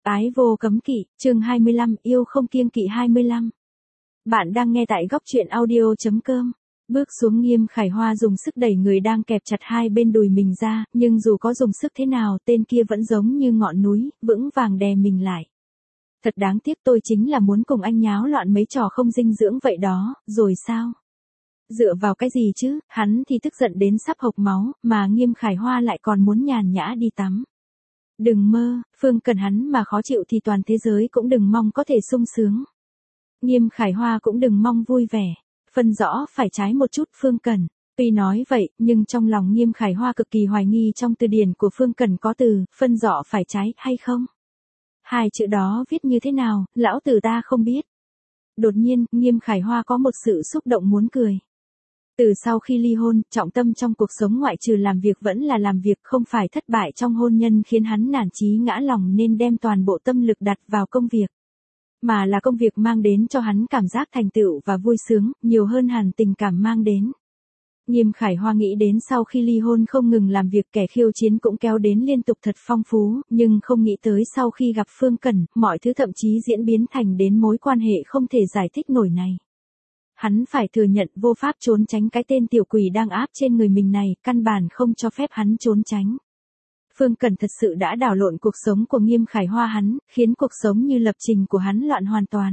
Ái vô cấm kỵ, chương 25, yêu không kiêng kỵ 25. Bạn đang nghe tại góc truyện audio.com. Bước xuống, Nghiêm Khải Hoa dùng sức đẩy người đang kẹp chặt hai bên đùi mình ra, nhưng dù có dùng sức thế nào, tên kia vẫn giống như ngọn núi, vững vàng đè mình lại. Thật đáng tiếc, tôi chính là muốn cùng anh nháo loạn mấy trò không dinh dưỡng vậy đó, rồi sao? Dựa vào cái gì chứ, hắn thì tức giận đến sắp hộc máu, mà Nghiêm Khải Hoa lại còn muốn nhàn nhã đi tắm. Đừng mơ, Phương Cần hắn mà khó chịu thì toàn thế giới cũng đừng mong có thể sung sướng. Nghiêm Khải Hoa cũng đừng mong vui vẻ. Phân rõ phải trái một chút, Phương Cần. Tuy nói vậy, nhưng trong lòng Nghiêm Khải Hoa cực kỳ hoài nghi trong từ điển của Phương Cần có từ phân rõ phải trái hay không. Hai chữ đó viết như thế nào, lão tử ta không biết. Đột nhiên, Nghiêm Khải Hoa có một sự xúc động muốn cười. Từ sau khi ly hôn, trọng tâm trong cuộc sống ngoại trừ làm việc vẫn là làm việc, không phải thất bại trong hôn nhân khiến hắn nản chí ngã lòng nên đem toàn bộ tâm lực đặt vào công việc. Mà là công việc mang đến cho hắn cảm giác thành tựu và vui sướng, nhiều hơn hẳn tình cảm mang đến. Nghiêm Khải Hoa nghĩ đến sau khi ly hôn không ngừng làm việc, kẻ khiêu chiến cũng kéo đến liên tục thật phong phú, nhưng không nghĩ tới sau khi gặp Phương Cần, mọi thứ thậm chí diễn biến thành đến mối quan hệ không thể giải thích nổi này. Hắn phải thừa nhận vô pháp trốn tránh cái tên tiểu quỷ đang áp trên người mình này, căn bản không cho phép hắn trốn tránh. Phương Cần thật sự đã đảo lộn cuộc sống của Nghiêm Khải Hoa hắn, khiến cuộc sống như lập trình của hắn loạn hoàn toàn.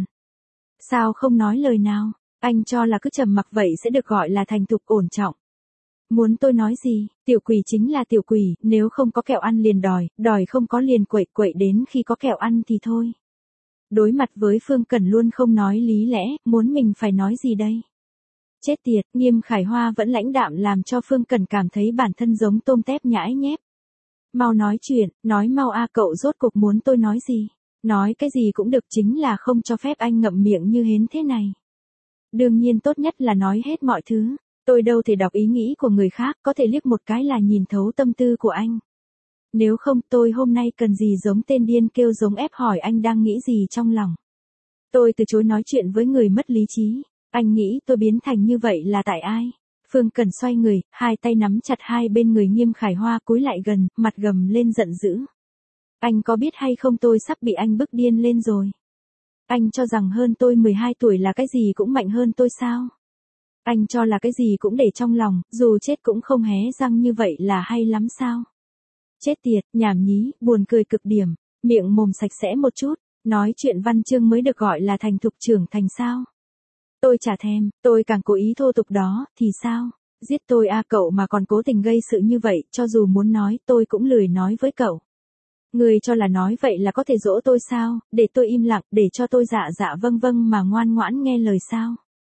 Sao không nói lời nào, anh cho là cứ trầm mặc vậy sẽ được gọi là thành thục ổn trọng. Muốn tôi nói gì, tiểu quỷ chính là tiểu quỷ, nếu không có kẹo ăn liền đòi không có liền quậy quậy đến khi có kẹo ăn thì thôi. Đối mặt với Phương Cần luôn không nói lý lẽ, muốn mình phải nói gì đây? Chết tiệt, Nghiêm Khải Hoa vẫn lãnh đạm làm cho Phương Cần cảm thấy bản thân giống tôm tép nhãi nhép. Mau nói chuyện, nói mau a, cậu rốt cuộc muốn tôi nói gì? Nói cái gì cũng được, chính là không cho phép anh ngậm miệng như hến thế này. Đương nhiên tốt nhất là nói hết mọi thứ, tôi đâu thể đọc ý nghĩ của người khác, có thể liếc một cái là nhìn thấu tâm tư của anh. Nếu không, tôi hôm nay cần gì giống tên điên kêu giống ép hỏi anh đang nghĩ gì trong lòng. Tôi từ chối nói chuyện với người mất lý trí. Anh nghĩ tôi biến thành như vậy là tại ai? Phương Cần xoay người, hai tay nắm chặt hai bên người Nghiêm Khải Hoa, cúi lại gần, mặt gầm lên giận dữ. Anh có biết hay không, tôi sắp bị anh bức điên lên rồi. Anh cho rằng hơn tôi 12 tuổi là cái gì cũng mạnh hơn tôi sao? Anh cho là cái gì cũng để trong lòng, dù chết cũng không hé răng, như vậy là hay lắm sao? Chết tiệt, nhảm nhí, buồn cười cực điểm, miệng mồm sạch sẽ một chút, nói chuyện văn chương mới được gọi là thành thục trưởng thành sao? Tôi chả thèm, tôi càng cố ý thô tục đó, thì sao? Giết tôi a, cậu mà còn cố tình gây sự như vậy, cho dù muốn nói, tôi cũng lười nói với cậu. Người cho là nói vậy là có thể dỗ tôi sao, để tôi im lặng, để cho tôi dạ dạ vâng vâng mà ngoan ngoãn nghe lời sao?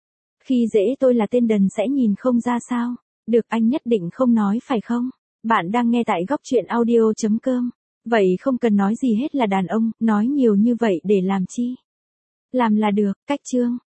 Khi dễ tôi là tên đần sẽ nhìn không ra sao? Được, anh nhất định không nói phải không? Bạn đang nghe tại góc truyện audio.com. Vậy không cần nói gì hết là đàn ông, nói nhiều như vậy để làm chi? Làm là được, cách chương.